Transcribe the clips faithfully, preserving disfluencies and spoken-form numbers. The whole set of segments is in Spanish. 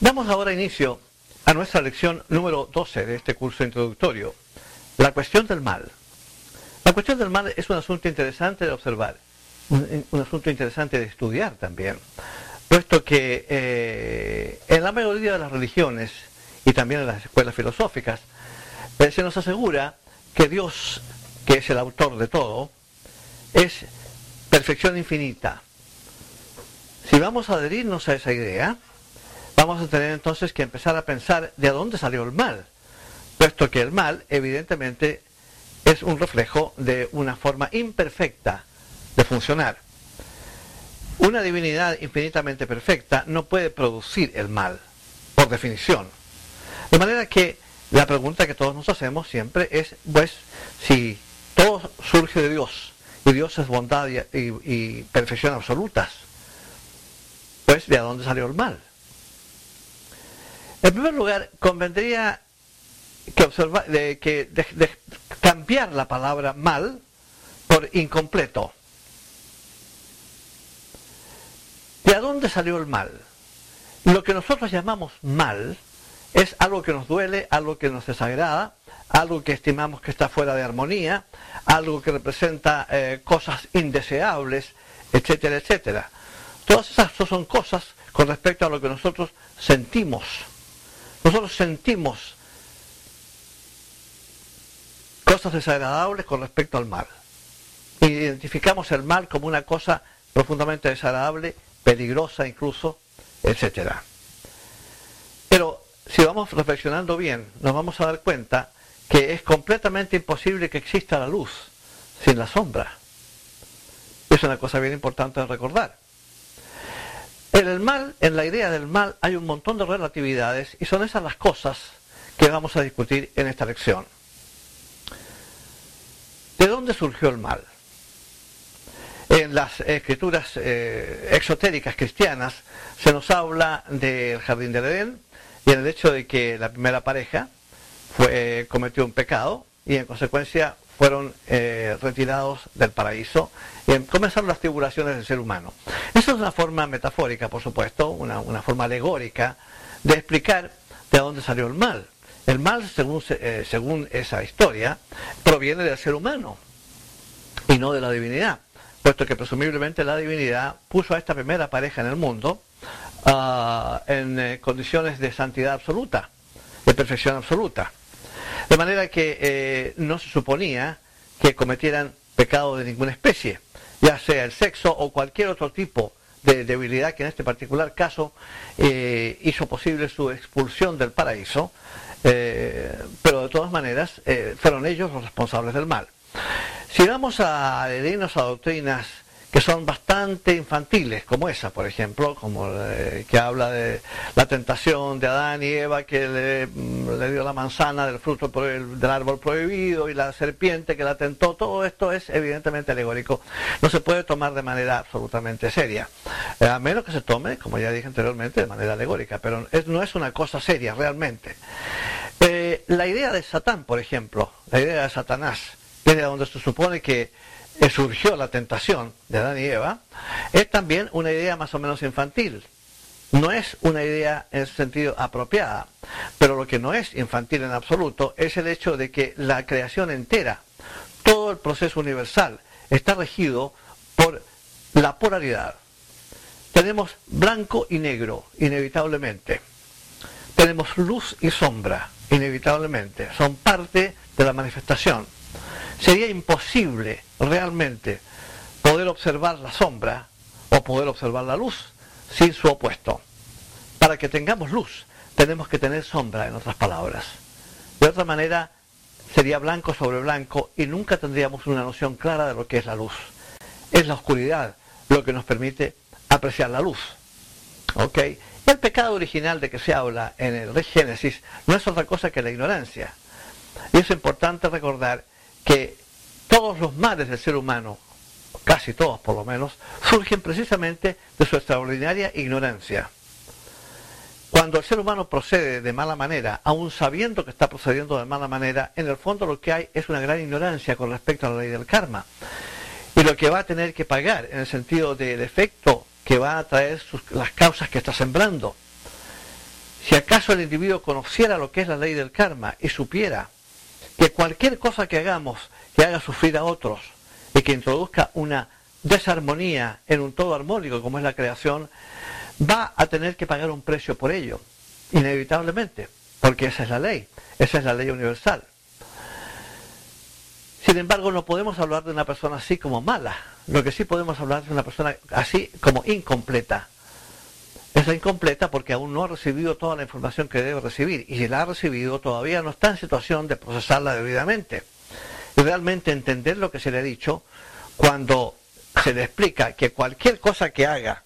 Damos ahora inicio a nuestra lección número doce de este curso introductorio, la cuestión del mal. La cuestión del mal es un asunto interesante de observar, un, un asunto interesante de estudiar también, puesto que eh, en la mayoría de las religiones y también en las escuelas filosóficas eh, se nos asegura que Dios, que es el autor de todo, es perfección infinita. Si vamos a adherirnos a esa idea, vamos a tener entonces que empezar a pensar de dónde salió el mal, puesto que el mal evidentemente es un reflejo de una forma imperfecta de funcionar. Una divinidad infinitamente perfecta no puede producir el mal, por definición. De manera que la pregunta que todos nos hacemos siempre es, pues, si todo surge de Dios, y Dios es bondad y, y, y perfección absolutas, pues, ¿de dónde salió el mal? En primer lugar, convendría que, observa, de, que de, de cambiar la palabra mal por incompleto. ¿De dónde salió el mal? Lo que nosotros llamamos mal es algo que nos duele, algo que nos desagrada, algo que estimamos que está fuera de armonía, algo que representa eh, cosas indeseables, etcétera, etcétera. Todas esas son cosas con respecto a lo que nosotros sentimos. Nosotros sentimos cosas desagradables con respecto al mal. Identificamos el mal como una cosa profundamente desagradable, peligrosa incluso, etcétera. Pero si vamos reflexionando bien, nos vamos a dar cuenta que es completamente imposible que exista la luz sin la sombra. Es una cosa bien importante de recordar. En el mal, en la idea del mal, hay un montón de relatividades y son esas las cosas que vamos a discutir en esta lección. ¿De dónde surgió el mal? En las escrituras eh, exotéricas cristianas se nos habla del jardín del Edén y en el hecho de que la primera pareja fue, cometió un pecado y en consecuencia fueron eh, retirados del paraíso y comenzaron las tribulaciones del ser humano. Eso es una forma metafórica, por supuesto, una, una forma alegórica de explicar de dónde salió el mal. El mal, según, eh, según esa historia, proviene del ser humano y no de la divinidad, puesto que presumiblemente la divinidad puso a esta primera pareja en el mundo uh, en eh, condiciones de santidad absoluta, de perfección absoluta. De manera que eh, no se suponía que cometieran pecado de ninguna especie, ya sea el sexo o cualquier otro tipo de debilidad que en este particular caso eh, hizo posible su expulsión del paraíso, eh, pero de todas maneras eh, fueron ellos los responsables del mal. Si vamos a adherirnos a doctrinas que son bastante infantiles, como esa, por ejemplo, como eh, que habla de la tentación de Adán y Eva, que le, le dio la manzana del fruto pro, del árbol prohibido, y la serpiente que la tentó, todo esto es evidentemente alegórico. No se puede tomar de manera absolutamente seria, eh, a menos que se tome, como ya dije anteriormente, de manera alegórica, pero es, no es una cosa seria realmente. Eh, la idea de Satán, por ejemplo, la idea de Satanás, que es de donde se supone que surgió la tentación de Adán y Eva, es también una idea más o menos infantil. No es una idea en ese sentido apropiada, pero lo que no es infantil en absoluto es el hecho de que la creación entera, todo el proceso universal, está regido por la polaridad. Tenemos blanco y negro, inevitablemente. Tenemos luz y sombra, inevitablemente. Son parte de la manifestación. Sería imposible realmente poder observar la sombra o poder observar la luz sin su opuesto. Para que tengamos luz, tenemos que tener sombra, en otras palabras. De otra manera, sería blanco sobre blanco y nunca tendríamos una noción clara de lo que es la luz. Es la oscuridad lo que nos permite apreciar la luz. ¿Ok? El pecado original de que se habla en el Génesis no es otra cosa que la ignorancia. Y es importante recordar que todos los males del ser humano, casi todos por lo menos, surgen precisamente de su extraordinaria ignorancia. Cuando el ser humano procede de mala manera, aun sabiendo que está procediendo de mala manera, en el fondo lo que hay es una gran ignorancia con respecto a la ley del karma. Y lo que va a tener que pagar, en el sentido del efecto que va a traer sus, las causas que está sembrando. Si acaso el individuo conociera lo que es la ley del karma y supiera que cualquier cosa que hagamos que haga sufrir a otros y que introduzca una desarmonía en un todo armónico como es la creación, va a tener que pagar un precio por ello, inevitablemente, porque esa es la ley, esa es la ley universal. Sin embargo, no podemos hablar de una persona así como mala, lo que sí podemos hablar de una persona así como incompleta. Es incompleta porque aún no ha recibido toda la información que debe recibir, y si la ha recibido todavía no está en situación de procesarla debidamente y realmente entender lo que se le ha dicho cuando se le explica que cualquier cosa que haga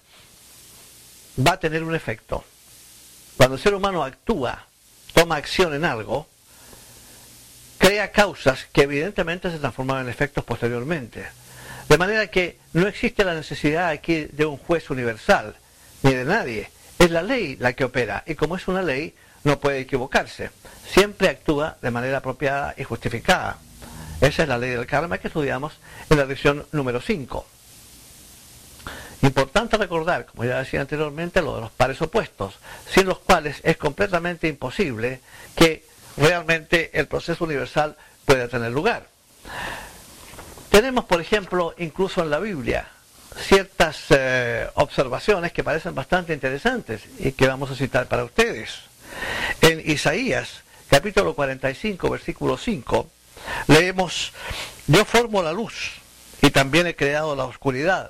va a tener un efecto. Cuando el ser humano actúa, toma acción en algo, crea causas que evidentemente se transforman en efectos posteriormente. De manera que no existe la necesidad aquí de un juez universal, ni de nadie. Es la ley la que opera, y como es una ley, no puede equivocarse. Siempre actúa de manera apropiada y justificada. Esa es la ley del karma que estudiamos en la lección número cinco. Importante recordar, como ya decía anteriormente, lo de los pares opuestos, sin los cuales es completamente imposible que realmente el proceso universal pueda tener lugar. Tenemos, por ejemplo, incluso en la Biblia, ciertas eh, observaciones que parecen bastante interesantes y que vamos a citar para ustedes. En Isaías, capítulo cuarenta y cinco, versículo cinco, leemos: yo formo la luz y también he creado la oscuridad.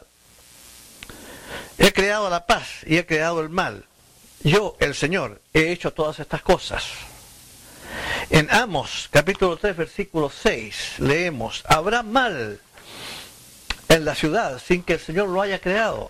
He creado la paz y he creado el mal. Yo, el Señor, he hecho todas estas cosas. En Amos, capítulo tres, versículo seis, leemos: habrá mal en la ciudad sin que el Señor lo haya creado.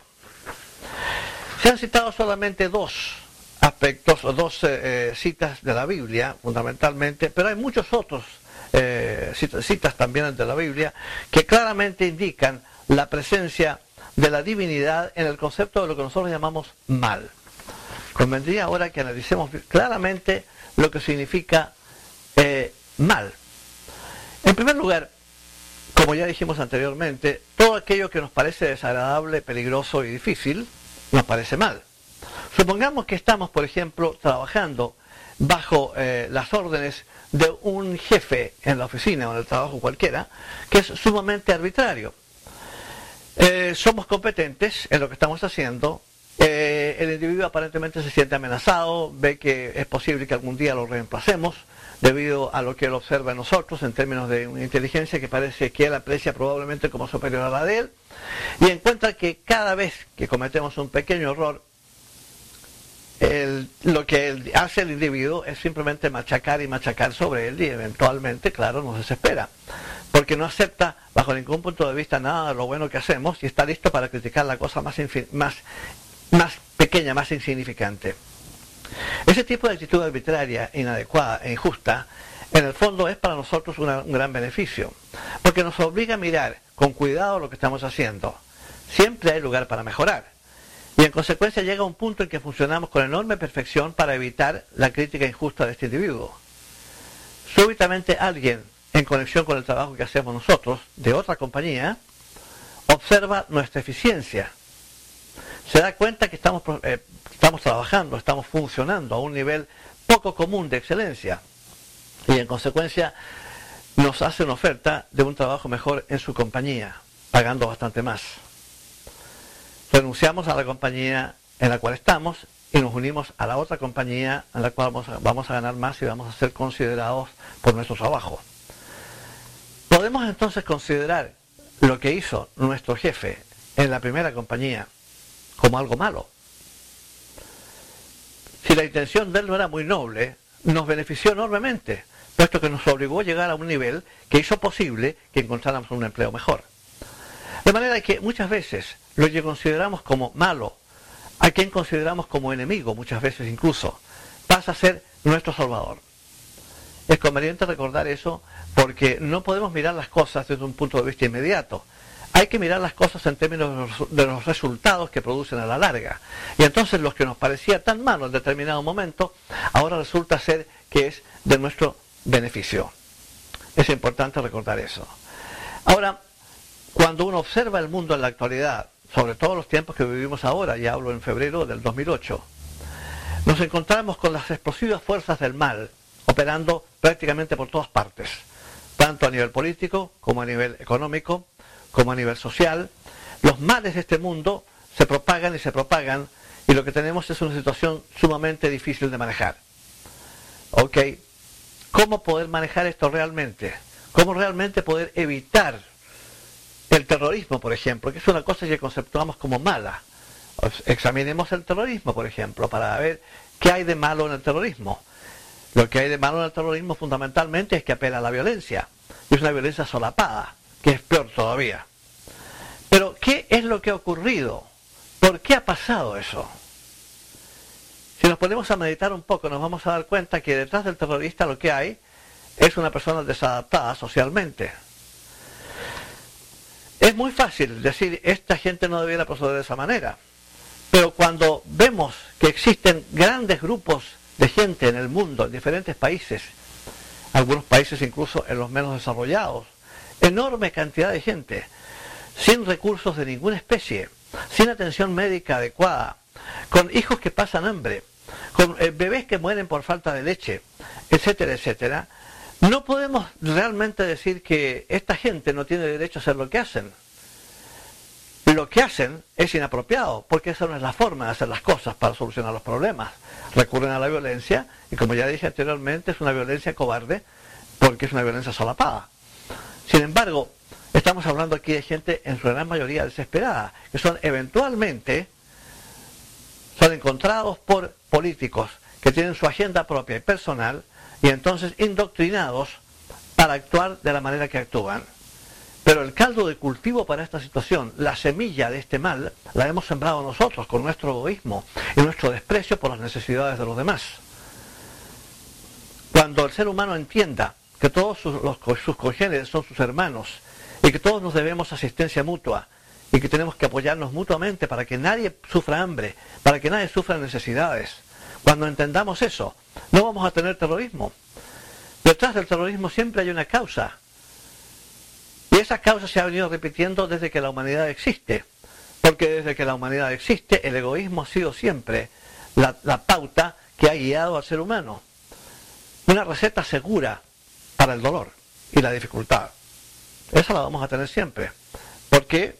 Se han citado solamente dos aspectos, o dos eh, citas de la Biblia, fundamentalmente, pero hay muchos otros eh, citas, citas también de la Biblia que claramente indican la presencia de la divinidad en el concepto de lo que nosotros llamamos mal. Convendría ahora que analicemos claramente lo que significa eh, mal. En primer lugar, como ya dijimos anteriormente, todo aquello que nos parece desagradable, peligroso y difícil, nos parece mal. Supongamos que estamos, por ejemplo, trabajando bajo eh, las órdenes de un jefe en la oficina o en el trabajo cualquiera, que es sumamente arbitrario. Eh, somos competentes en lo que estamos haciendo, eh, el individuo aparentemente se siente amenazado, ve que es posible que algún día lo reemplacemos debido a lo que él observa en nosotros en términos de una inteligencia que parece que él aprecia probablemente como superior a la de él, y encuentra que cada vez que cometemos un pequeño error, el, lo que él hace el individuo es simplemente machacar y machacar sobre él, y eventualmente, claro, nos desespera, porque no acepta bajo ningún punto de vista nada de lo bueno que hacemos y está listo para criticar la cosa más, más, más pequeña, más insignificante. Ese tipo de actitud arbitraria, inadecuada e injusta, en el fondo es para nosotros una, un gran beneficio, porque nos obliga a mirar con cuidado lo que estamos haciendo. Siempre hay lugar para mejorar, y en consecuencia llega un punto en que funcionamos con enorme perfección para evitar la crítica injusta de este individuo. Súbitamente alguien, en conexión con el trabajo que hacemos nosotros, de otra compañía, observa nuestra eficiencia. Se da cuenta que estamos, eh, estamos trabajando, estamos funcionando a un nivel poco común de excelencia. Y en consecuencia nos hace una oferta de un trabajo mejor en su compañía, pagando bastante más. Renunciamos a la compañía en la cual estamos y nos unimos a la otra compañía en la cual vamos a, vamos a ganar más y vamos a ser considerados por nuestro trabajo. Podemos entonces considerar lo que hizo nuestro jefe en la primera compañía como algo malo. Si la intención de él no era muy noble, nos benefició enormemente, puesto que nos obligó a llegar a un nivel que hizo posible que encontráramos un empleo mejor. De manera que muchas veces lo que consideramos como malo, a quien consideramos como enemigo, muchas veces incluso, pasa a ser nuestro salvador. Es conveniente recordar eso porque no podemos mirar las cosas desde un punto de vista inmediato. Hay que mirar las cosas en términos de los resultados que producen a la larga. Y entonces lo que nos parecía tan malo en determinado momento, ahora resulta ser que es de nuestro beneficio. Es importante recordar eso. Ahora, cuando uno observa el mundo en la actualidad, sobre todo los tiempos que vivimos ahora, ya hablo en febrero del dos mil ocho, nos encontramos con las explosivas fuerzas del mal operando prácticamente por todas partes, tanto a nivel político como a nivel económico, como a nivel social. Los males de este mundo se propagan y se propagan, y lo que tenemos es una situación sumamente difícil de manejar. ¿Ok? ¿Cómo poder manejar esto realmente? ¿Cómo realmente poder evitar el terrorismo, por ejemplo, que es una cosa que conceptuamos como mala? Examinemos el terrorismo, por ejemplo, para ver qué hay de malo en el terrorismo. Lo que hay de malo en el terrorismo fundamentalmente es que apela a la violencia, y es una violencia solapada, que es peor todavía. Pero, ¿qué es lo que ha ocurrido? ¿Por qué ha pasado eso? Si nos ponemos a meditar un poco, nos vamos a dar cuenta que detrás del terrorista lo que hay es una persona desadaptada socialmente. Es muy fácil decir, esta gente no debiera proceder de esa manera. Pero cuando vemos que existen grandes grupos de gente en el mundo, en diferentes países, algunos países incluso en los menos desarrollados, enorme cantidad de gente, sin recursos de ninguna especie, sin atención médica adecuada, con hijos que pasan hambre, con eh, bebés que mueren por falta de leche, etcétera, etcétera, no podemos realmente decir que esta gente no tiene derecho a hacer lo que hacen. Lo que hacen es inapropiado, porque esa no es la forma de hacer las cosas para solucionar los problemas. Recurren a la violencia, y como ya dije anteriormente, es una violencia cobarde, porque es una violencia solapada. Sin embargo, estamos hablando aquí de gente en su gran mayoría desesperada, que son eventualmente, son encontrados por políticos que tienen su agenda propia y personal, y entonces indoctrinados para actuar de la manera que actúan. Pero el caldo de cultivo para esta situación, la semilla de este mal, la hemos sembrado nosotros con nuestro egoísmo y nuestro desprecio por las necesidades de los demás. Cuando el ser humano entienda que todos sus, los, sus congéneres son sus hermanos y que todos nos debemos asistencia mutua y que tenemos que apoyarnos mutuamente para que nadie sufra hambre, para que nadie sufra necesidades, cuando entendamos eso, no vamos a tener terrorismo. Detrás del terrorismo siempre hay una causa. Y esa causa se ha venido repitiendo desde que la humanidad existe, porque desde que la humanidad existe, el egoísmo ha sido siempre la, la pauta que ha guiado al ser humano. Una receta segura para el dolor y la dificultad. Esa la vamos a tener siempre. ¿Por qué?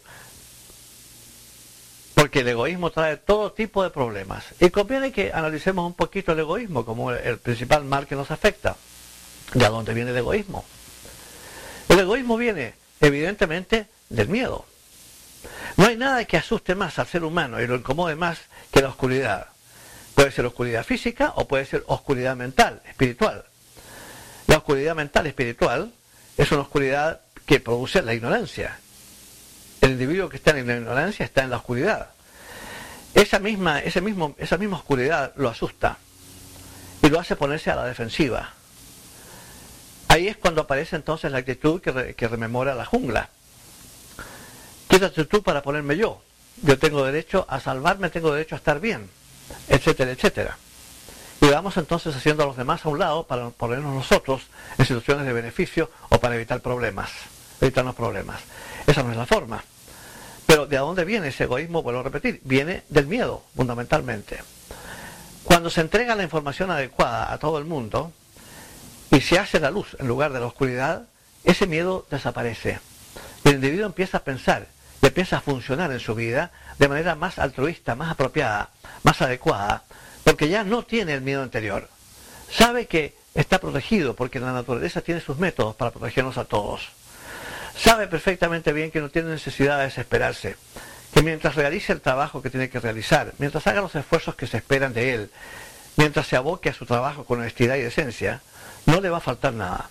Porque el egoísmo trae todo tipo de problemas. Y conviene que analicemos un poquito el egoísmo como el, el principal mal que nos afecta. ¿De dónde viene el egoísmo? El egoísmo viene evidentemente del miedo. No hay nada que asuste más al ser humano y lo incomode más que la oscuridad. Puede ser oscuridad física o puede ser oscuridad mental, espiritual. La oscuridad mental espiritual es una oscuridad que produce la ignorancia. El individuo que está en la ignorancia está en la oscuridad. Esa misma, ese mismo, esa misma oscuridad lo asusta y lo hace ponerse a la defensiva. Ahí es cuando aparece entonces la actitud que, re, que rememora la jungla. Quítate tú para ponerme yo. Yo tengo derecho a salvarme, tengo derecho a estar bien, etcétera, etcétera. Y vamos entonces haciendo a los demás a un lado para ponernos nosotros en situaciones de beneficio o para evitar problemas, evitarnos problemas. Esa no es la forma. Pero ¿de dónde viene ese egoísmo? Vuelvo a repetir, viene del miedo, fundamentalmente. Cuando se entrega la información adecuada a todo el mundo, y se hace la luz en lugar de la oscuridad, ese miedo desaparece. El individuo empieza a pensar y empieza a funcionar en su vida de manera más altruista, más apropiada, más adecuada, porque ya no tiene el miedo anterior. Sabe que está protegido porque la naturaleza tiene sus métodos para protegernos a todos. Sabe perfectamente bien que no tiene necesidad de desesperarse, que mientras realice el trabajo que tiene que realizar, mientras haga los esfuerzos que se esperan de él, mientras se aboque a su trabajo con honestidad y decencia, no le va a faltar nada.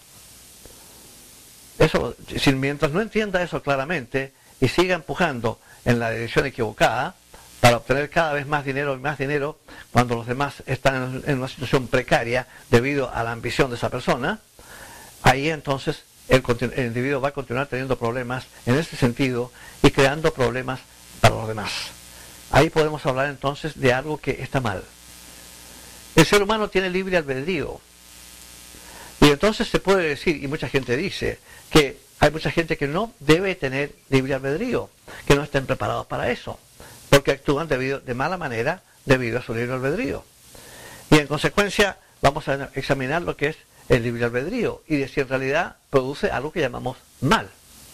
Eso, si mientras no entienda eso claramente y siga empujando en la dirección equivocada para obtener cada vez más dinero y más dinero cuando los demás están en una situación precaria debido a la ambición de esa persona, ahí entonces el, el individuo va a continuar teniendo problemas en ese sentido y creando problemas para los demás. Ahí podemos hablar entonces de algo que está mal. El ser humano tiene libre albedrío. Y entonces se puede decir, y mucha gente dice, que hay mucha gente que no debe tener libre albedrío, que no estén preparados para eso, porque actúan debido, de mala manera debido a su libre albedrío. Y en consecuencia vamos a examinar lo que es el libre albedrío y de si en realidad produce algo que llamamos mal.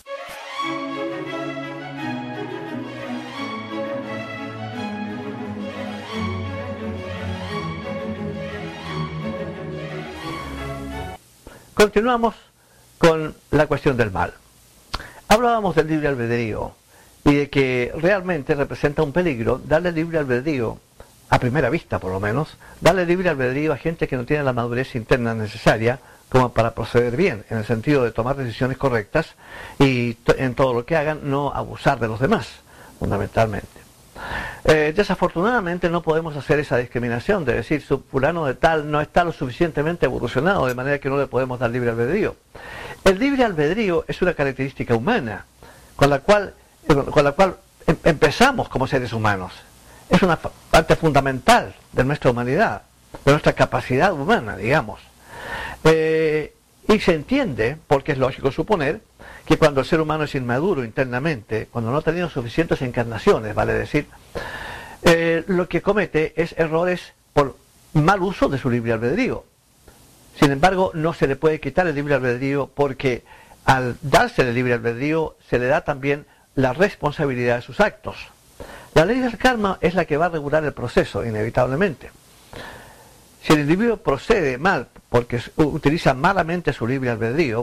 Continuamos con la cuestión del mal. Hablábamos del libre albedrío y de que realmente representa un peligro darle libre albedrío, a primera vista por lo menos, darle libre albedrío a gente que no tiene la madurez interna necesaria como para proceder bien, en el sentido de tomar decisiones correctas y en todo lo que hagan no abusar de los demás, fundamentalmente. Eh, desafortunadamente no podemos hacer esa discriminación de decir su fulano de tal no está lo suficientemente evolucionado de manera que no le podemos dar libre albedrío. El libre albedrío es una característica humana con la cual, con la cual em empezamos como seres humanos. Es una parte fundamental de nuestra humanidad, de nuestra capacidad humana, digamos. Eh, y se entiende, porque es lógico suponer, que cuando el ser humano es inmaduro internamente, cuando no ha tenido suficientes encarnaciones, vale decir, eh, lo que comete es errores por mal uso de su libre albedrío. Sin embargo, no se le puede quitar el libre albedrío porque al darse el libre albedrío se le da también la responsabilidad de sus actos. La ley del karma es la que va a regular el proceso, inevitablemente. Si el individuo procede mal porque utiliza malamente su libre albedrío,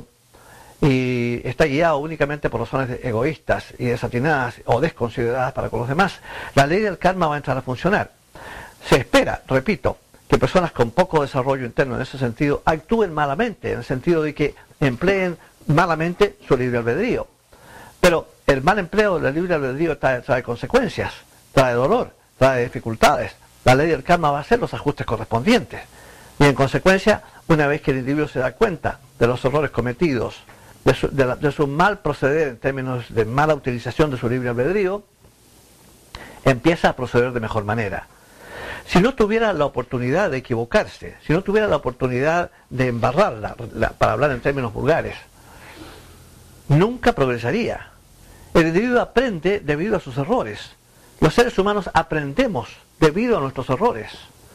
y está guiado únicamente por razones egoístas y desatinadas o desconsideradas para con los demás, la ley del karma va a entrar a funcionar. Se espera, repito, que personas con poco desarrollo interno en ese sentido actúen malamente, en el sentido de que empleen malamente su libre albedrío. Pero el mal empleo del libre albedrío trae, trae consecuencias, trae dolor, trae dificultades. La ley del karma va a hacer los ajustes correspondientes. Y en consecuencia, una vez que el individuo se da cuenta de los errores cometidos, De su, de, la, de su mal proceder en términos de mala utilización de su libre albedrío, empieza a proceder de mejor manera. Si no tuviera la oportunidad de equivocarse, si no tuviera la oportunidad de embarrarla, la, para hablar en términos vulgares, nunca progresaría. El individuo aprende debido a sus errores. Los seres humanos aprendemos debido a nuestros errores.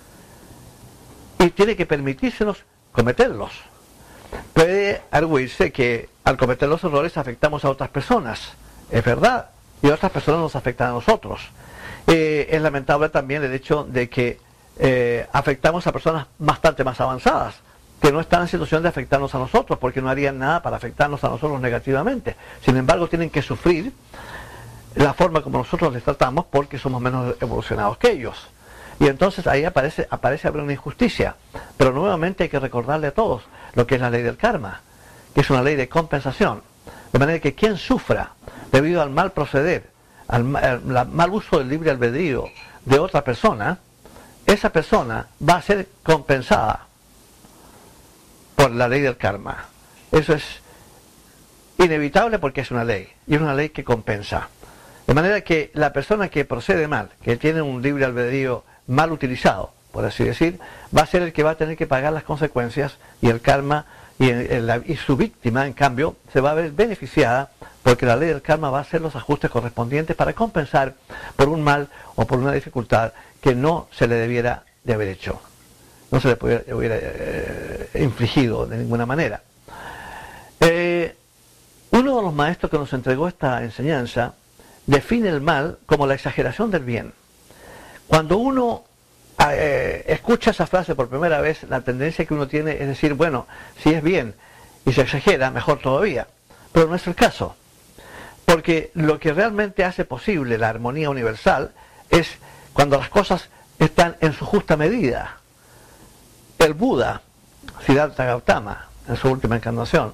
Y tiene que permitírsenos cometerlos. Puede arguirse que al cometer los errores afectamos a otras personas, es verdad, y otras personas nos afectan a nosotros. Eh, es lamentable también el hecho de que eh, afectamos a personas bastante más avanzadas, que no están en situación de afectarnos a nosotros, porque no harían nada para afectarnos a nosotros negativamente. Sin embargo, tienen que sufrir la forma como nosotros les tratamos porque somos menos evolucionados que ellos. Y entonces ahí aparece, aparece haber una injusticia. Pero nuevamente hay que recordarle a todos lo que es la ley del karma, que es una ley de compensación. De manera que quien sufra debido al mal proceder, al, al, al mal uso del libre albedrío de otra persona, esa persona va a ser compensada por la ley del karma. Eso es inevitable porque es una ley, y es una ley que compensa. De manera que la persona que procede mal, que tiene un libre albedrío mal utilizado, por así decir, va a ser el que va a tener que pagar las consecuencias, y el karma y, el, el, y su víctima, en cambio, se va a ver beneficiada porque la ley del karma va a hacer los ajustes correspondientes para compensar por un mal o por una dificultad que no se le debiera de haber hecho, no se le pudiera, hubiera eh, infligido de ninguna manera. Eh, uno de los maestros que nos entregó esta enseñanza define el mal como la exageración del bien. Cuando uno eh, escucha esa frase por primera vez, la tendencia que uno tiene es decir, bueno, si es bien y se exagera, mejor todavía. Pero no es el caso. Porque lo que realmente hace posible la armonía universal es cuando las cosas están en su justa medida. El Buda, Siddhartha Gautama, en su última encarnación,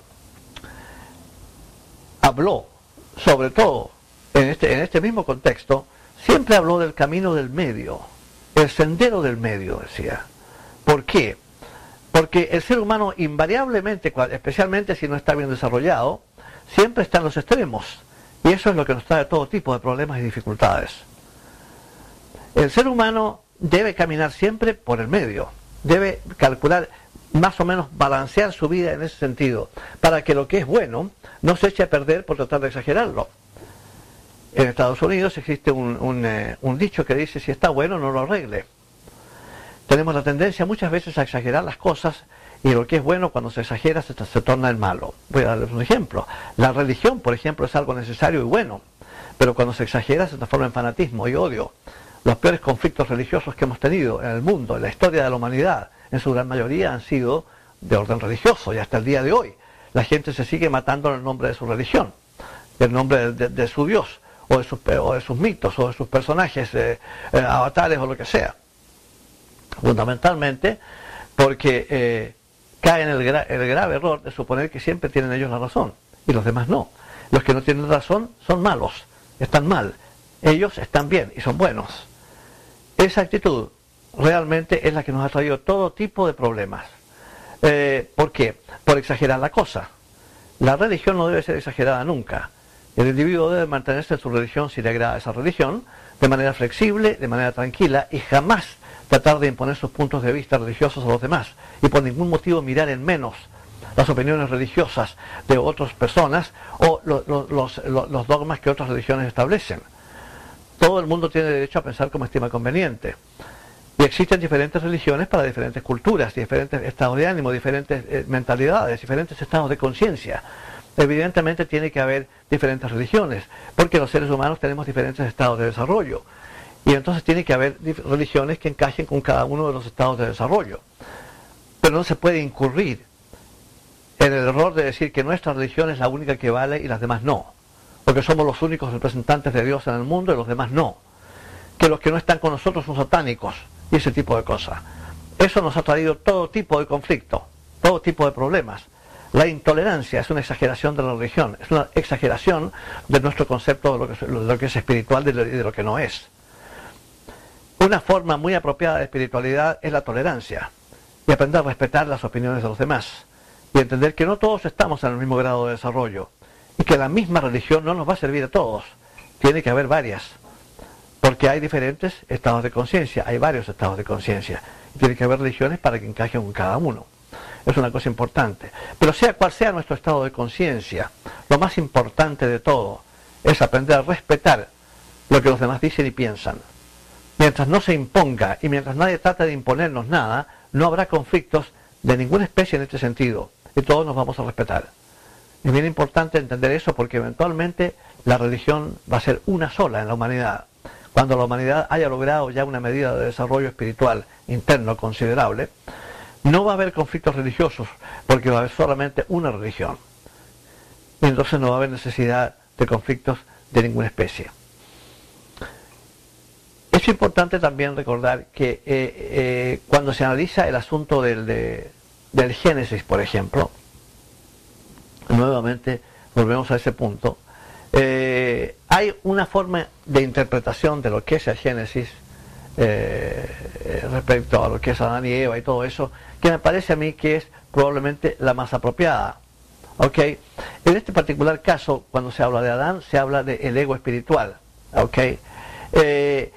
habló, sobre todo en este, en este mismo contexto, siempre habló del camino del medio, el sendero del medio, decía. ¿Por qué? Porque el ser humano invariablemente, especialmente si no está bien desarrollado, siempre está en los extremos. Y eso es lo que nos trae todo tipo de problemas y dificultades. El ser humano debe caminar siempre por el medio, debe calcular, más o menos balancear su vida en ese sentido, para que lo que es bueno no se eche a perder por tratar de exagerarlo. En Estados Unidos existe un, un, eh, un dicho que dice, si está bueno no lo arregle. tenemos la tendencia muchas veces a exagerar las cosas, y lo que es bueno cuando se exagera se, se torna en malo. Voy a darles un ejemplo. La religión, por ejemplo, es algo necesario y bueno, pero cuando se exagera se transforma en fanatismo y odio. Los peores conflictos religiosos que hemos tenido en el mundo, en la historia de la humanidad, en su gran mayoría han sido de orden religioso, y hasta el día de hoy la gente se sigue matando en el nombre de su religión, en el nombre de, de, de su Dios, o de, sus, o de sus mitos, o de sus personajes, eh, eh, avatares o lo que sea. Fundamentalmente porque eh, cae en el, gra el grave error de suponer que siempre tienen ellos la razón y los demás no. Los que no tienen razón son malos, están mal, ellos están bien y son buenos. Esa actitud realmente es la que nos ha traído todo tipo de problemas. Eh, ¿Por qué? Por exagerar la cosa. La religión no debe ser exagerada nunca. El individuo debe mantenerse en su religión si le agrada esa religión, de manera flexible, de manera tranquila, y jamás tratar de imponer sus puntos de vista religiosos a los demás, y por ningún motivo mirar en menos las opiniones religiosas de otras personas o lo, lo, los, lo, los dogmas que otras religiones establecen. Todo el mundo tiene derecho a pensar como estima conveniente. Y existen diferentes religiones para diferentes culturas, diferentes estados de ánimo, diferentes eh, mentalidades, diferentes estados de conciencia. Evidentemente tiene que haber diferentes religiones, porque los seres humanos tenemos diferentes estados de desarrollo. Y entonces tiene que haber religiones que encajen con cada uno de los estados de desarrollo. Pero no se puede incurrir en el error de decir que nuestra religión es la única que vale y las demás no. Porque somos los únicos representantes de Dios en el mundo y los demás no. Que los que no están con nosotros son satánicos y ese tipo de cosas. Eso nos ha traído todo tipo de conflicto, todo tipo de problemas. La intolerancia es una exageración de la religión, es una exageración de nuestro concepto de lo que es, de lo que es espiritual y de, de lo que no es. Una forma muy apropiada de espiritualidad es la tolerancia y aprender a respetar las opiniones de los demás y entender que no todos estamos en el mismo grado de desarrollo y que la misma religión no nos va a servir a todos, tiene que haber varias, porque hay diferentes estados de conciencia, hay varios estados de conciencia y tiene que haber religiones para que encajen con cada uno. Es una cosa importante. Pero sea cual sea nuestro estado de conciencia, lo más importante de todo es aprender a respetar lo que los demás dicen y piensan. Mientras no se imponga y mientras nadie trate de imponernos nada, no habrá conflictos de ninguna especie en este sentido y todos nos vamos a respetar. Es bien importante entender eso porque eventualmente la religión va a ser una sola en la humanidad. Cuando la humanidad haya logrado ya una medida de desarrollo espiritual interno considerable, no va a haber conflictos religiosos porque va a haber solamente una religión. Y entonces no va a haber necesidad de conflictos de ninguna especie. Es importante también recordar que eh, eh, cuando se analiza el asunto del, de, del Génesis, por ejemplo, nuevamente volvemos a ese punto, eh, hay una forma de interpretación de lo que es el Génesis eh, respecto a lo que es Adán y Eva y todo eso, que me parece a mí que es probablemente la más apropiada. ¿Okay? En este particular caso, cuando se habla de Adán, se habla del ego espiritual. ¿Okay? Eh,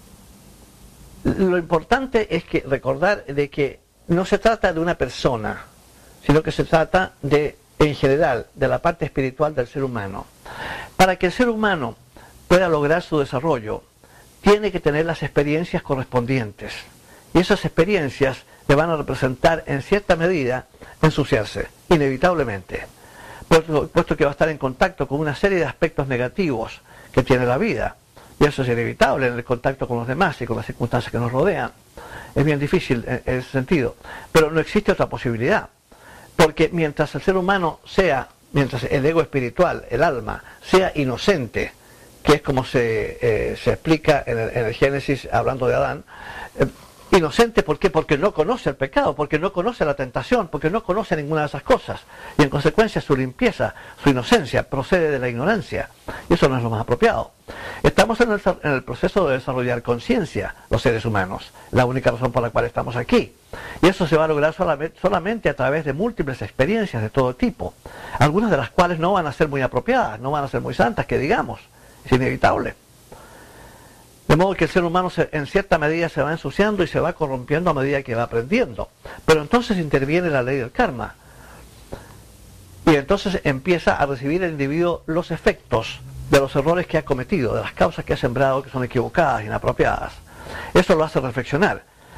lo importante es que recordar de que no se trata de una persona, sino que se trata de, en general, de la parte espiritual del ser humano. Para que el ser humano pueda lograr su desarrollo, tiene que tener las experiencias correspondientes. Y esas experiencias le van a representar, en cierta medida, ensuciarse, inevitablemente. Puesto, puesto que va a estar en contacto con una serie de aspectos negativos que tiene la vida. Y eso es inevitable en el contacto con los demás y con las circunstancias que nos rodean. Es bien difícil en, en ese sentido. Pero no existe otra posibilidad. Porque mientras el ser humano sea, mientras el ego espiritual, el alma, sea inocente, que es como se, eh, se explica en el, en el Génesis, hablando de Adán, eh, inocente, ¿por qué? Porque no conoce el pecado, porque no conoce la tentación, porque no conoce ninguna de esas cosas. Y en consecuencia su limpieza, su inocencia, procede de la ignorancia. Y eso no es lo más apropiado. Estamos en el, en el proceso de desarrollar conciencia, los seres humanos. La única razón por la cual estamos aquí. Y eso se va a lograr solamente, solamente a través de múltiples experiencias de todo tipo. Algunas de las cuales no van a ser muy apropiadas, no van a ser muy santas, que digamos. Es inevitable. De modo que el ser humano se, en cierta medida se va ensuciando y se va corrompiendo a medida que va aprendiendo. Pero entonces interviene la ley del karma. Y entonces empieza a recibir el individuo los efectos de los errores que ha cometido, de las causas que ha sembrado que son equivocadas, inapropiadas. Eso lo hace reflexionar.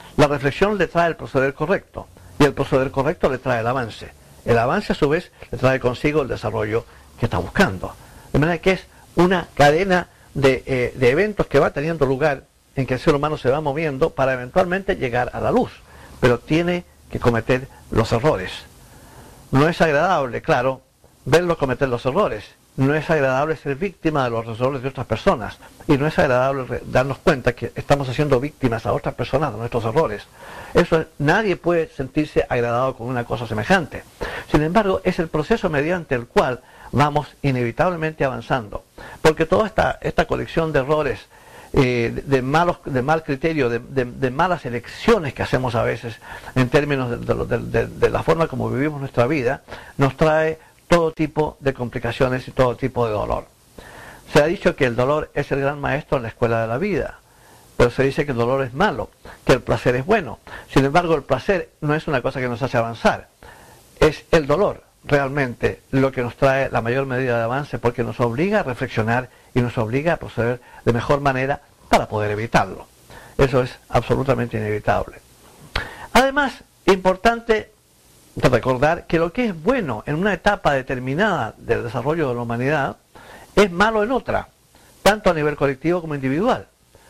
La reflexión le trae el proceder correcto, y el proceder correcto le trae el avance. El avance, a su vez, le trae consigo el desarrollo que está buscando. De manera que es una cadena de, eh, de eventos que va teniendo lugar en que el ser humano se va moviendo para eventualmente llegar a la luz, pero tiene que cometer los errores. No es agradable, claro, verlo cometer los errores. No es agradable ser víctima de los errores de otras personas. Y no es agradable darnos cuenta que estamos haciendo víctimas a otras personas de nuestros errores. Eso, nadie puede sentirse agradado con una cosa semejante. Sin embargo, es el proceso mediante el cual vamos inevitablemente avanzando. Porque toda esta, esta colección de errores, eh, de, de, malos, de mal criterio, de, de, de malas elecciones que hacemos a veces en términos de, de, de, de la forma como vivimos nuestra vida, nos trae todo tipo de complicaciones y todo tipo de dolor. Se ha dicho que el dolor es el gran maestro en la escuela de la vida, pero se dice que el dolor es malo, que el placer es bueno. Sin embargo, el placer no es una cosa que nos hace avanzar, es el dolor realmente lo que nos trae la mayor medida de avance, porque nos obliga a reflexionar y nos obliga a proceder de mejor manera para poder evitarlo. Eso es absolutamente inevitable. Además, importante de recordar que lo que es bueno en una etapa determinada del desarrollo de la humanidad es malo en otra, tanto a nivel colectivo como individual.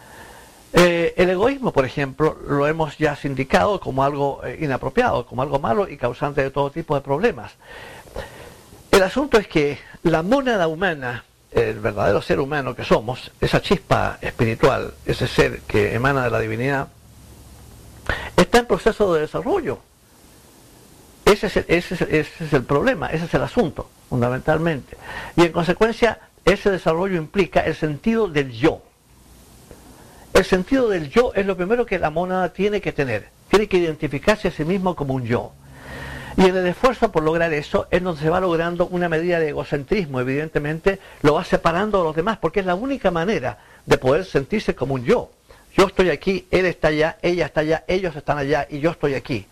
Eh, el egoísmo, por ejemplo, lo hemos ya sindicado como algo eh, inapropiado, como algo malo y causante de todo tipo de problemas. El asunto es que la mónada humana, el verdadero ser humano que somos, esa chispa espiritual, ese ser que emana de la divinidad, está en proceso de desarrollo. Ese es, el, ese, es, ese es el problema, ese es el asunto, fundamentalmente. Y en consecuencia, ese desarrollo implica el sentido del yo. El sentido del yo es lo primero que la mónada tiene que tener. Tiene que identificarse a sí mismo como un yo. Y en el esfuerzo por lograr eso es donde se va logrando una medida de egocentrismo. Evidentemente, lo va separando de los demás, porque es la única manera de poder sentirse como un yo. Yo estoy aquí, él está allá, ella está allá, ellos están allá y yo estoy aquí.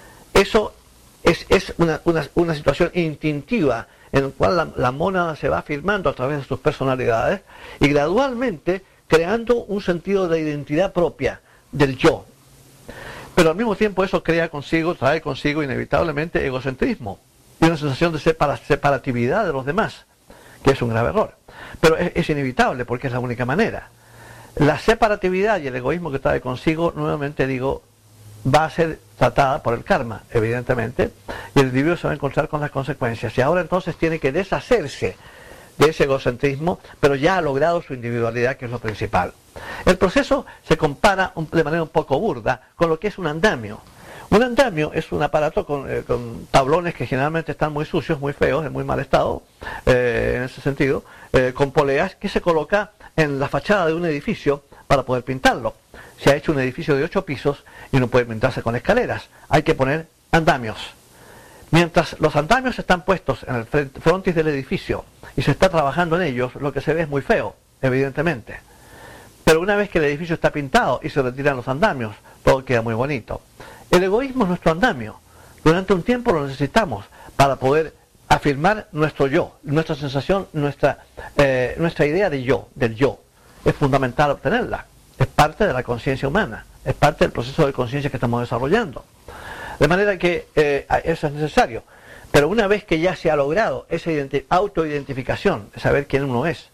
Eso Es, es una, una, una situación instintiva en la cual la, la mónada se va afirmando a través de sus personalidades y gradualmente creando un sentido de identidad propia del yo. Pero al mismo tiempo eso crea consigo, trae consigo inevitablemente egocentrismo y una sensación de separa, separatividad de los demás, que es un grave error. Pero es, es inevitable porque es la única manera. La separatividad y el egoísmo que trae consigo, nuevamente digo, va a ser tratada por el karma, evidentemente, y el individuo se va a encontrar con las consecuencias. Y ahora entonces tiene que deshacerse de ese egocentrismo, pero ya ha logrado su individualidad, que es lo principal. El proceso se compara de manera un poco burda con lo que es un andamio. Un andamio es un aparato con, eh, con tablones que generalmente están muy sucios, muy feos, en muy mal estado, eh, en ese sentido, eh, con poleas, que se coloca en la fachada de un edificio para poder pintarlo. Se ha hecho un edificio de ocho pisos y no puede pintarse con escaleras. Hay que poner andamios. Mientras los andamios están puestos en el frontis del edificio y se está trabajando en ellos, lo que se ve es muy feo, evidentemente. Pero una vez que el edificio está pintado y se retiran los andamios, todo queda muy bonito. El egoísmo es nuestro andamio. Durante un tiempo lo necesitamos para poder afirmar nuestro yo, nuestra sensación, nuestra, eh, nuestra idea de yo, del yo. Es fundamental obtenerla. Es parte de la conciencia humana, es parte del proceso de conciencia que estamos desarrollando. De manera que eh, eso es necesario. Pero una vez que ya se ha logrado esa autoidentificación, de saber quién uno es,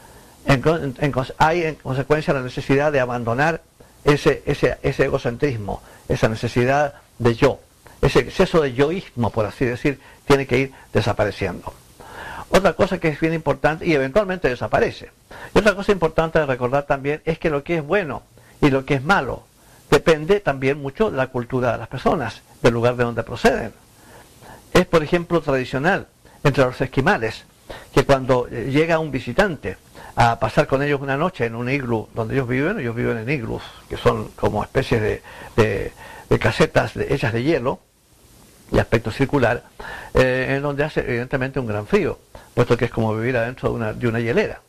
en, en, en, hay en consecuencia la necesidad de abandonar ese, ese, ese egocentrismo, esa necesidad de yo, ese exceso de yoísmo, por así decir, tiene que ir desapareciendo. Otra cosa que es bien importante, y eventualmente desaparece, y otra cosa importante de recordar también es que lo que es bueno y lo que es malo depende también mucho de la cultura de las personas, del lugar de donde proceden. Es, por ejemplo, tradicional entre los esquimales que cuando llega un visitante a pasar con ellos una noche en un iglú donde ellos viven, ellos viven en iglús, que son como especies de, de, de casetas de, hechas de hielo, de aspecto circular, eh, en donde hace evidentemente un gran frío, puesto que es como vivir adentro de una, de una hielera.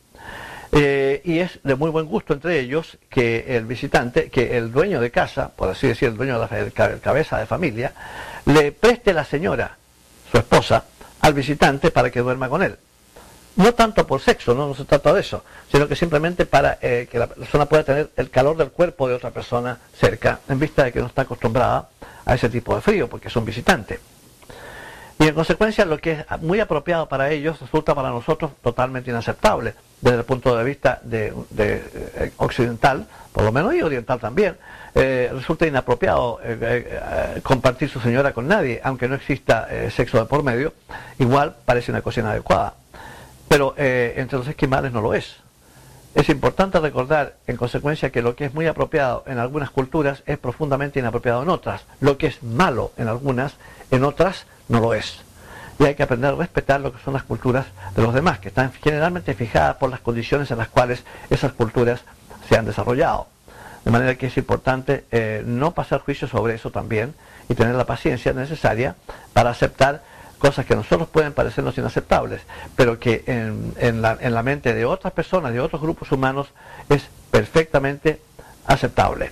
Eh, y es de muy buen gusto entre ellos que el visitante, que el dueño de casa, por así decir, el dueño de la el cabeza de familia, le preste la señora, su esposa, al visitante para que duerma con él. No tanto por sexo, no, no se trata de eso, sino que simplemente para eh, que la persona pueda tener el calor del cuerpo de otra persona cerca, en vista de que no está acostumbrada a ese tipo de frío, porque es un visitante. Y en consecuencia lo que es muy apropiado para ellos resulta para nosotros totalmente inaceptable, desde el punto de vista de, de, de occidental, por lo menos, y oriental también. Eh, resulta inapropiado eh, eh, compartir su señora con nadie, aunque no exista eh, sexo de por medio, igual parece una cosa inadecuada. Pero eh, entre los esquimales no lo es. Es importante recordar, en consecuencia, que lo que es muy apropiado en algunas culturas es profundamente inapropiado en otras. Lo que es malo en algunas, en otras no lo es. Y hay que aprender a respetar lo que son las culturas de los demás, que están generalmente fijadas por las condiciones en las cuales esas culturas se han desarrollado. De manera que es importante eh, no pasar juicio sobre eso también y tener la paciencia necesaria para aceptar cosas que a nosotros pueden parecernos inaceptables, pero que en, en, la, en la mente de otras personas, de otros grupos humanos, es perfectamente aceptable.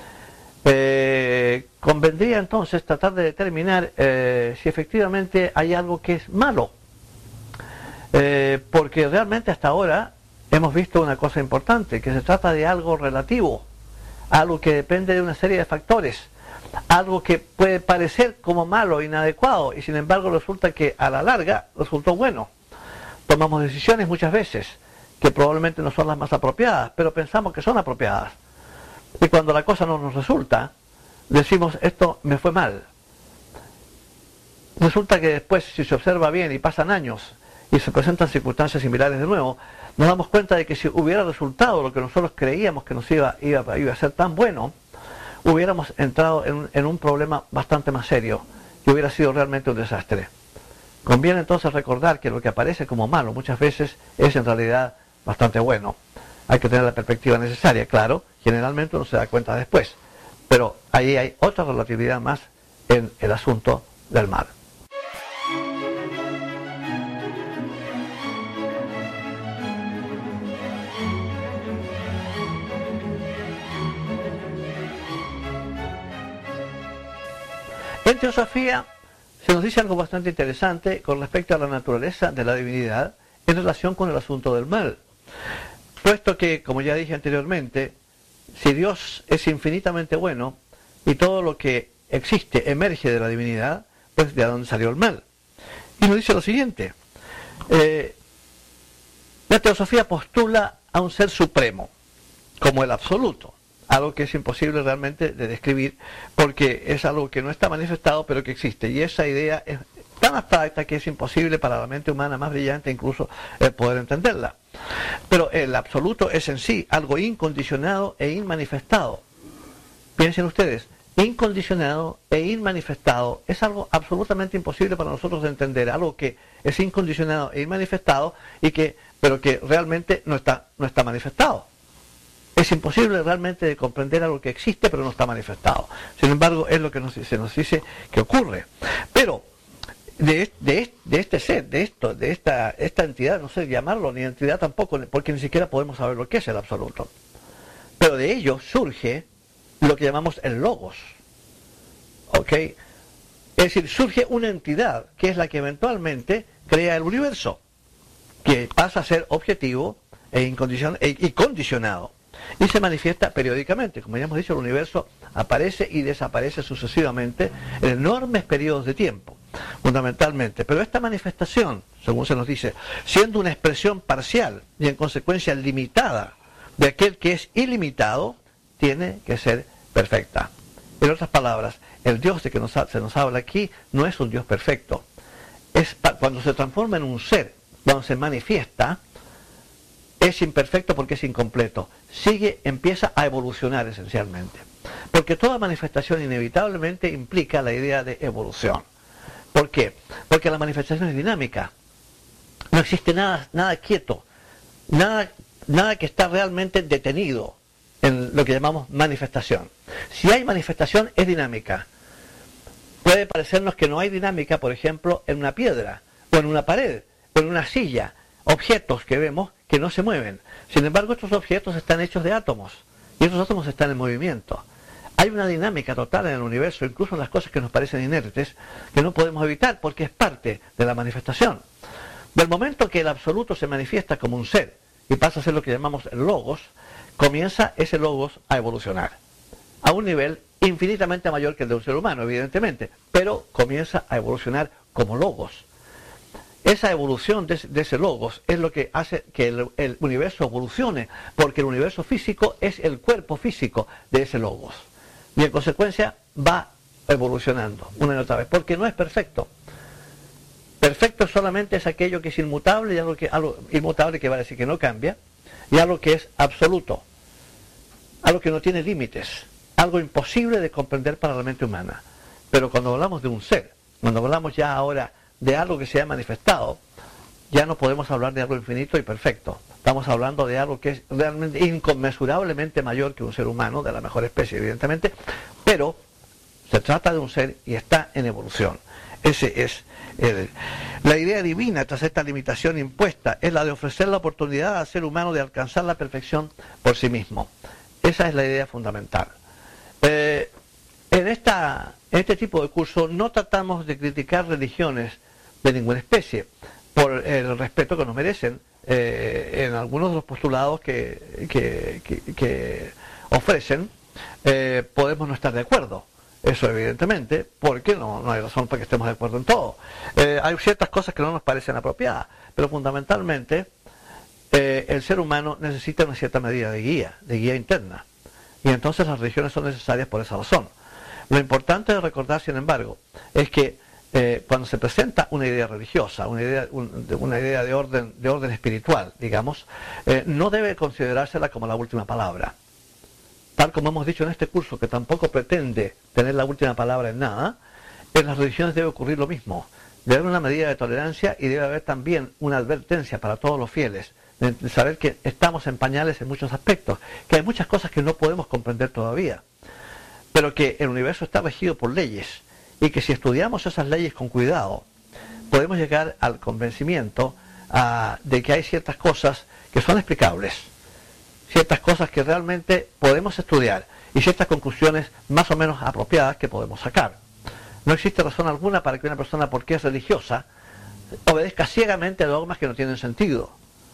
Eh, convendría entonces tratar de determinar eh, si efectivamente hay algo que es malo, eh, porque realmente hasta ahora hemos visto una cosa importante, que se trata de algo relativo, algo que depende de una serie de factores, algo que puede parecer como malo, inadecuado, y sin embargo resulta que a la larga resultó bueno. Tomamos decisiones muchas veces que probablemente no son las más apropiadas, pero pensamos que son apropiadas. Y cuando la cosa no nos resulta, decimos, esto me fue mal. Resulta que después, si se observa bien y pasan años y se presentan circunstancias similares de nuevo, nos damos cuenta de que si hubiera resultado lo que nosotros creíamos que nos iba, iba, iba a ser tan bueno, hubiéramos entrado en un, en un problema bastante más serio y hubiera sido realmente un desastre. Conviene entonces recordar que lo que aparece como malo muchas veces es en realidad bastante bueno. Hay que tener la perspectiva necesaria, claro, generalmente uno se da cuenta después, pero ahí hay otra relatividad más en el asunto del mal. En teosofía se nos dice algo bastante interesante con respecto a la naturaleza de la divinidad en relación con el asunto del mal. Puesto que, como ya dije anteriormente, si Dios es infinitamente bueno y todo lo que existe emerge de la divinidad, pues de dónde salió el mal. Y nos dice lo siguiente, eh, la teosofía postula a un ser supremo, como el absoluto, algo que es imposible realmente de describir, porque es algo que no está manifestado, pero que existe, y esa idea es tan abstracta que es imposible para la mente humana más brillante incluso el poder entenderla. Pero el absoluto es en sí algo incondicionado e inmanifestado. Piensen ustedes, incondicionado e inmanifestado es algo absolutamente imposible para nosotros de entender, algo que es incondicionado e inmanifestado, y que, pero que realmente no está, no está manifestado. Es imposible realmente de comprender algo que existe pero no está manifestado. Sin embargo, es lo que nos, se nos dice que ocurre. Pero de, de, de este ser, de esto, de esta, esta entidad, no sé llamarlo ni entidad tampoco, porque ni siquiera podemos saber lo que es el absoluto. Pero de ello surge lo que llamamos el logos. ¿Ok? Es decir, surge una entidad que es la que eventualmente crea el universo, que pasa a ser objetivo e, incondicion e y condicionado. Y se manifiesta periódicamente. Como ya hemos dicho, el universo aparece y desaparece sucesivamente en enormes periodos de tiempo, fundamentalmente. Pero esta manifestación, según se nos dice, siendo una expresión parcial y en consecuencia limitada de aquel que es ilimitado, tiene que ser perfecta. En otras palabras, el Dios de que nos, se nos habla aquí no es un Dios perfecto. Es cuando se transforma en un ser, cuando se manifiesta, es imperfecto porque es incompleto. Sigue, empieza a evolucionar esencialmente. Porque toda manifestación inevitablemente implica la idea de evolución. ¿Por qué? Porque la manifestación es dinámica. No existe nada, nada quieto, nada, nada que está realmente detenido en lo que llamamos manifestación. Si hay manifestación, es dinámica. Puede parecernos que no hay dinámica, por ejemplo, en una piedra, o en una pared, o en una silla, objetos que vemos que no se mueven. Sin embargo, estos objetos están hechos de átomos, y esos átomos están en movimiento. Hay una dinámica total en el universo, incluso en las cosas que nos parecen inertes, que no podemos evitar porque es parte de la manifestación. Del momento que el absoluto se manifiesta como un ser y pasa a ser lo que llamamos el logos, comienza ese logos a evolucionar a un nivel infinitamente mayor que el de un ser humano, evidentemente, pero comienza a evolucionar como logos. Esa evolución de, de ese logos es lo que hace que el, el universo evolucione, porque el universo físico es el cuerpo físico de ese logos. Y en consecuencia va evolucionando una y otra vez, porque no es perfecto. Perfecto solamente es aquello que es inmutable, y algo, que, algo inmutable que va a decir que no cambia, y algo que es absoluto, algo que no tiene límites, algo imposible de comprender para la mente humana. Pero cuando hablamos de un ser, cuando hablamos ya ahora de algo que se ha manifestado, ya no podemos hablar de algo infinito y perfecto. Estamos hablando de algo que es realmente inconmensurablemente mayor que un ser humano, de la mejor especie, evidentemente, pero se trata de un ser y está en evolución. Ese es el, la idea divina tras esta limitación impuesta, es la de ofrecer la oportunidad al ser humano de alcanzar la perfección por sí mismo. Esa es la idea fundamental. Eh, en, esta, en este tipo de curso no tratamos de criticar religiones de ninguna especie, por el respeto que nos merecen eh, en algunos de los postulados que, que, que, que ofrecen. Eh, podemos no estar de acuerdo, eso evidentemente, porque no, no hay razón para que estemos de acuerdo en todo. Eh, hay ciertas cosas que no nos parecen apropiadas, pero fundamentalmente eh, el ser humano necesita una cierta medida de guía, de guía interna, y entonces las religiones son necesarias por esa razón. Lo importante de recordar, sin embargo, es que eh, cuando se presenta una idea religiosa, una idea, un, una idea de orden, de orden espiritual, digamos, eh, no debe considerársela como la última palabra. Tal como hemos dicho en este curso, que tampoco pretende tener la última palabra en nada, en las religiones debe ocurrir lo mismo. Debe haber una medida de tolerancia y debe haber también una advertencia para todos los fieles, de, de saber que estamos en pañales en muchos aspectos, que hay muchas cosas que no podemos comprender todavía, pero que el universo está regido por leyes, y que si estudiamos esas leyes con cuidado, podemos llegar al convencimiento uh, de que hay ciertas cosas que son explicables, ciertas cosas que realmente podemos estudiar y ciertas conclusiones más o menos apropiadas que podemos sacar. No existe razón alguna para que una persona, porque es religiosa, obedezca ciegamente a dogmas que no tienen sentido.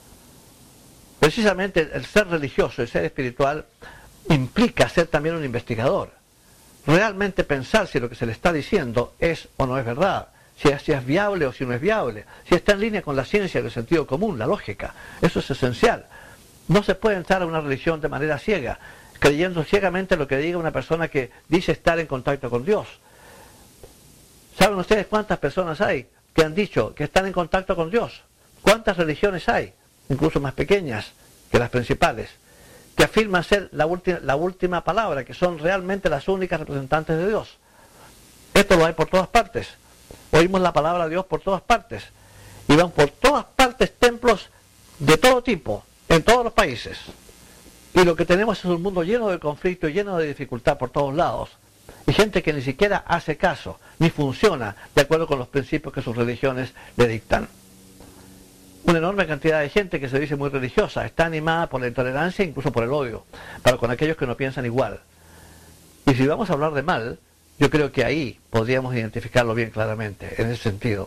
Precisamente el ser religioso, el ser espiritual, implica ser también un investigador. Realmente pensar si lo que se le está diciendo es o no es verdad, si es, si es viable o si no es viable, si está en línea con la ciencia, el sentido común, la lógica. Eso es esencial. No se puede entrar a una religión de manera ciega, creyendo ciegamente lo que diga una persona que dice estar en contacto con Dios. ¿Saben ustedes cuántas personas hay que han dicho que están en contacto con Dios? ¿Cuántas religiones hay, incluso más pequeñas que las principales, que afirman ser la, última, la última palabra, que son realmente las únicas representantes de Dios? Esto lo hay por todas partes. Oímos la palabra de Dios por todas partes. Y van por todas partes templos de todo tipo, en todos los países. Y lo que tenemos es un mundo lleno de conflicto, lleno de dificultad por todos lados. Y gente que ni siquiera hace caso, ni funciona de acuerdo con los principios que sus religiones le dictan. Una enorme cantidad de gente que se dice muy religiosa está animada por la intolerancia e incluso por el odio, para con aquellos que no piensan igual. Y si vamos a hablar de mal, yo creo que ahí podríamos identificarlo bien claramente, en ese sentido.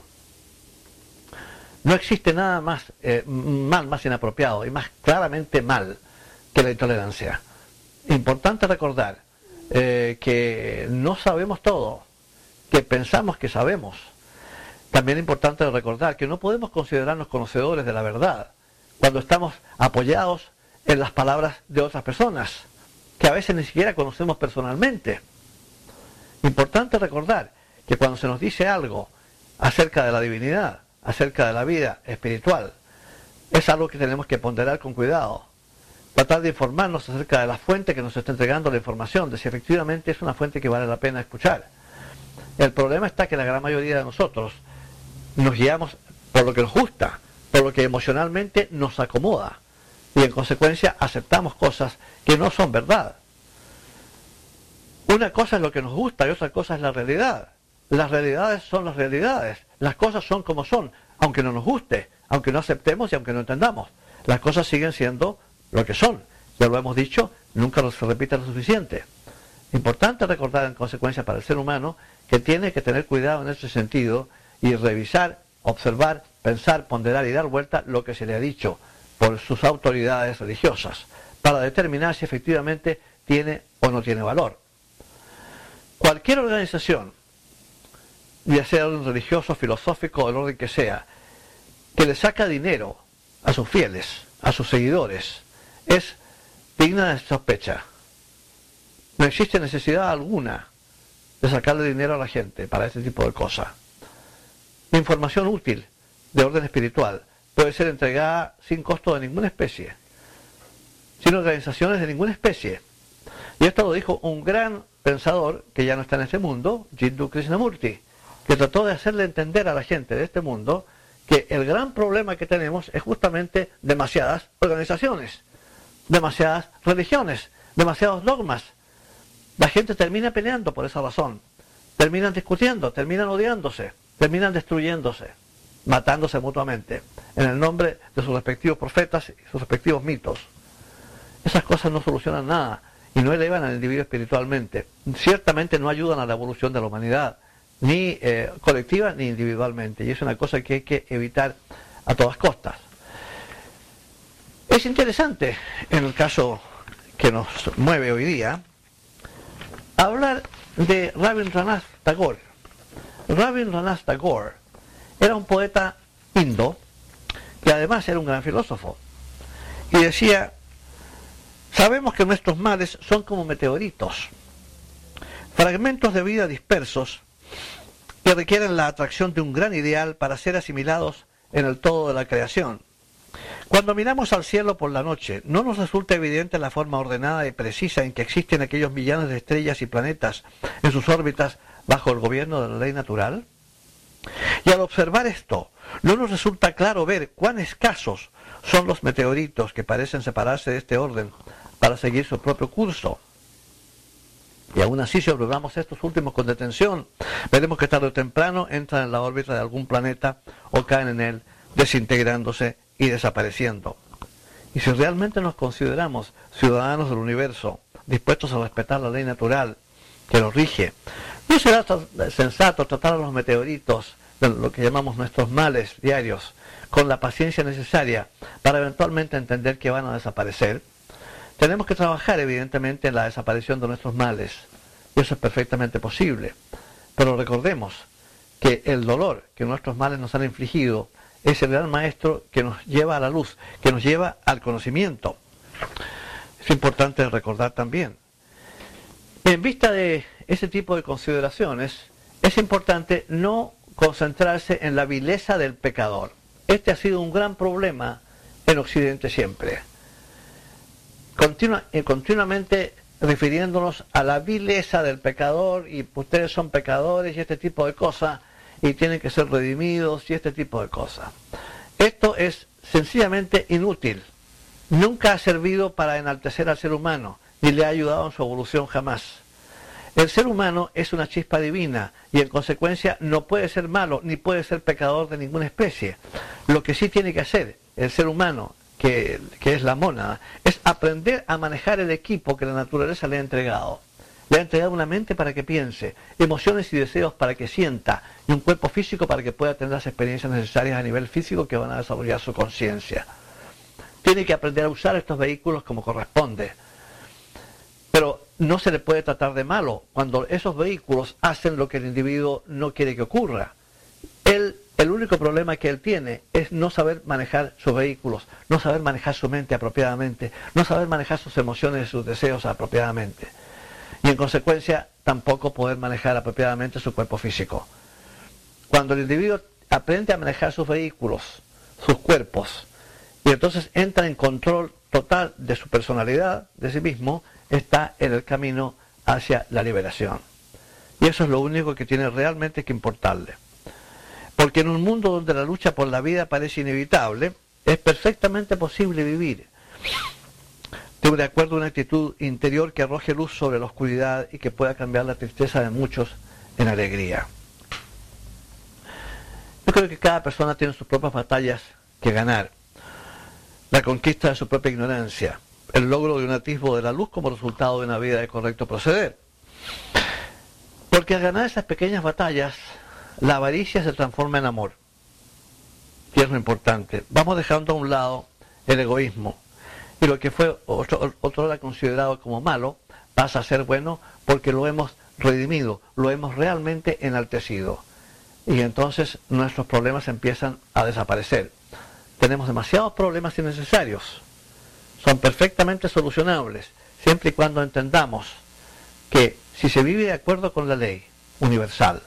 No existe nada más eh, mal, más inapropiado y más claramente mal que la intolerancia. Importante recordar eh, que no sabemos todo, que pensamos que sabemos. También es importante recordar que no podemos considerarnos conocedores de la verdad cuando estamos apoyados en las palabras de otras personas, que a veces ni siquiera conocemos personalmente. Importante recordar que cuando se nos dice algo acerca de la divinidad, acerca de la vida espiritual, es algo que tenemos que ponderar con cuidado. Tratar de informarnos acerca de la fuente que nos está entregando la información, de si efectivamente es una fuente que vale la pena escuchar. El problema está que la gran mayoría de nosotros nos guiamos por lo que nos gusta, por lo que emocionalmente nos acomoda, y en consecuencia aceptamos cosas que no son verdad. Una cosa es lo que nos gusta y otra cosa es la realidad. Las realidades son las realidades, las cosas son como son, aunque no nos guste, aunque no aceptemos y aunque no entendamos. Las cosas siguen siendo lo que son, ya lo hemos dicho, nunca se repite lo suficiente. Importante recordar en consecuencia para el ser humano que tiene que tener cuidado en ese sentido y revisar, observar pensar, ponderar y dar vuelta lo que se le ha dicho por sus autoridades religiosas, para determinar si efectivamente tiene o no tiene valor. Cualquier organización, ya sea orden religioso, filosófico o el orden que sea, que le saca dinero a sus fieles, a sus seguidores, es digna de sospecha. No existe necesidad alguna de sacarle dinero a la gente para este tipo de cosas. La información útil de orden espiritual puede ser entregada sin costo de ninguna especie, sin organizaciones de ninguna especie. Y esto lo dijo un gran pensador que ya no está en este mundo, Jiddu Krishnamurti, que trató de hacerle entender a la gente de este mundo que el gran problema que tenemos es justamente demasiadas organizaciones, demasiadas religiones, demasiados dogmas. La gente termina peleando por esa razón, terminan discutiendo, terminan odiándose, terminan destruyéndose, matándose mutuamente, en el nombre de sus respectivos profetas y sus respectivos mitos. Esas cosas no solucionan nada y no elevan al individuo espiritualmente. Ciertamente no ayudan a la evolución de la humanidad, ni eh, colectiva ni individualmente, y es una cosa que hay que evitar a todas costas. Es interesante, en el caso que nos mueve hoy día, hablar de Rabindranath Tagore. Rabindranath Tagore era un poeta indo que además era un gran filósofo, y decía: sabemos que nuestros males son como meteoritos, fragmentos de vida dispersos que requieren la atracción de un gran ideal para ser asimilados en el todo de la creación. Cuando miramos al cielo por la noche, ¿no nos resulta evidente la forma ordenada y precisa en que existen aquellos millones de estrellas y planetas en sus órbitas bajo el gobierno de la ley natural? Y al observar esto, ¿no nos resulta claro ver cuán escasos son los meteoritos que parecen separarse de este orden para seguir su propio curso? Y aún así, si observamos estos últimos con detención, veremos que tarde o temprano entran en la órbita de algún planeta o caen en él, desintegrándose y desapareciendo. Y si realmente nos consideramos ciudadanos del universo, dispuestos a respetar la ley natural que nos rige, ¿no será sensato tratar a los meteoritos, de lo que llamamos nuestros males diarios, con la paciencia necesaria para eventualmente entender que van a desaparecer? Tenemos que trabajar evidentemente en la desaparición de nuestros males, y eso es perfectamente posible. Pero recordemos que el dolor que nuestros males nos han infligido es el gran maestro que nos lleva a la luz, que nos lleva al conocimiento. Es importante recordar también. En vista de ese tipo de consideraciones, es importante no concentrarse en la vileza del pecador. Este ha sido un gran problema en Occidente siempre. Continua, eh, continuamente refiriéndonos a la vileza del pecador, y ustedes son pecadores y este tipo de cosas, y tienen que ser redimidos y este tipo de cosas. Esto es sencillamente inútil. Nunca ha servido para enaltecer al ser humano, ni le ha ayudado en su evolución jamás. El ser humano es una chispa divina y en consecuencia no puede ser malo ni puede ser pecador de ninguna especie. Lo que sí tiene que hacer el ser humano, que, que es la mónada, es aprender a manejar el equipo que la naturaleza le ha entregado. Le ha entregado una mente para que piense, emociones y deseos para que sienta, y un cuerpo físico para que pueda tener las experiencias necesarias a nivel físico que van a desarrollar su conciencia. Tiene que aprender a usar estos vehículos como corresponde. Pero no se le puede tratar de malo cuando esos vehículos hacen lo que el individuo no quiere que ocurra. Él, el único problema que él tiene es no saber manejar sus vehículos, no saber manejar su mente apropiadamente, no saber manejar sus emociones y sus deseos apropiadamente. Y en consecuencia tampoco poder manejar apropiadamente su cuerpo físico. Cuando el individuo aprende a manejar sus vehículos, sus cuerpos, y entonces entra en control total de su personalidad, de sí mismo, está en el camino hacia la liberación. Y eso es lo único que tiene realmente que importarle. Porque en un mundo donde la lucha por la vida parece inevitable, es perfectamente posible vivir de acuerdo a una actitud interior que arroje luz sobre la oscuridad y que pueda cambiar la tristeza de muchos en alegría. Yo creo que cada persona tiene sus propias batallas que ganar. La conquista de su propia ignorancia, el logro de un atisbo de la luz como resultado de una vida de correcto proceder. Porque al ganar esas pequeñas batallas, la avaricia se transforma en amor. y es lo importante. Vamos dejando a un lado el egoísmo, y lo que fue otro, otro era considerado como malo pasa a ser bueno porque lo hemos redimido, lo hemos realmente enaltecido, y entonces nuestros problemas empiezan a desaparecer. Tenemos demasiados problemas innecesarios, son perfectamente solucionables siempre y cuando entendamos que si se vive de acuerdo con la ley universal,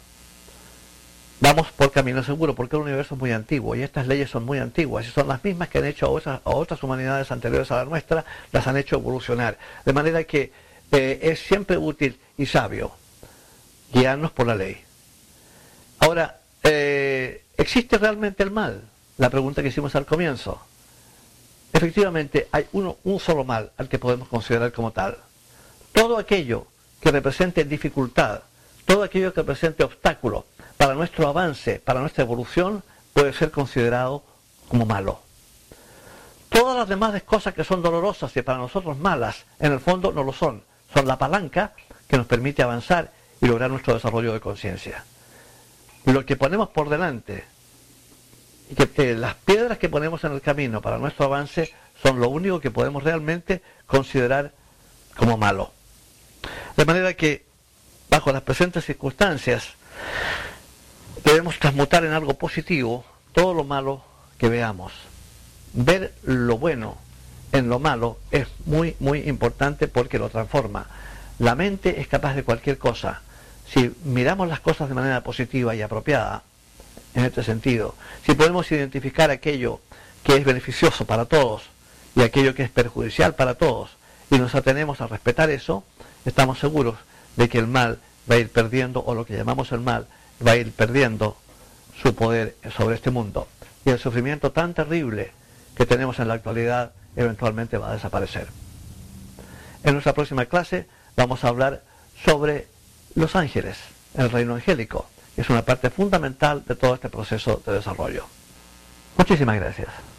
vamos por camino seguro, porque el universo es muy antiguo y estas leyes son muy antiguas y son las mismas que han hecho a otras, a otras humanidades anteriores a la nuestra, las han hecho evolucionar. De manera que eh, es siempre útil y sabio guiarnos por la ley. Ahora, eh, ¿existe realmente el mal? La pregunta que hicimos al comienzo. Efectivamente, hay uno, un solo mal al que podemos considerar como tal. Todo aquello que represente dificultad, todo aquello que represente obstáculo para nuestro avance, para nuestra evolución, puede ser considerado como malo. Todas las demás cosas que son dolorosas y para nosotros malas, en el fondo no lo son. Son la palanca que nos permite avanzar y lograr nuestro desarrollo de conciencia. Lo que ponemos por delante, y que eh, las piedras que ponemos en el camino para nuestro avance, son lo único que podemos realmente considerar como malo. De manera que, bajo las presentes circunstancias, debemos transmutar en algo positivo todo lo malo que veamos. Ver lo bueno en lo malo es muy, muy importante porque lo transforma. La mente es capaz de cualquier cosa. Si miramos las cosas de manera positiva y apropiada, en este sentido, si podemos identificar aquello que es beneficioso para todos y aquello que es perjudicial para todos, y nos atenemos a respetar eso, estamos seguros de que el mal va a ir perdiendo, o lo que llamamos el mal, va a ir perdiendo su poder sobre este mundo. Y el sufrimiento tan terrible que tenemos en la actualidad eventualmente va a desaparecer. En nuestra próxima clase vamos a hablar sobre los ángeles, el reino angélico, que es una parte fundamental de todo este proceso de desarrollo. Muchísimas gracias.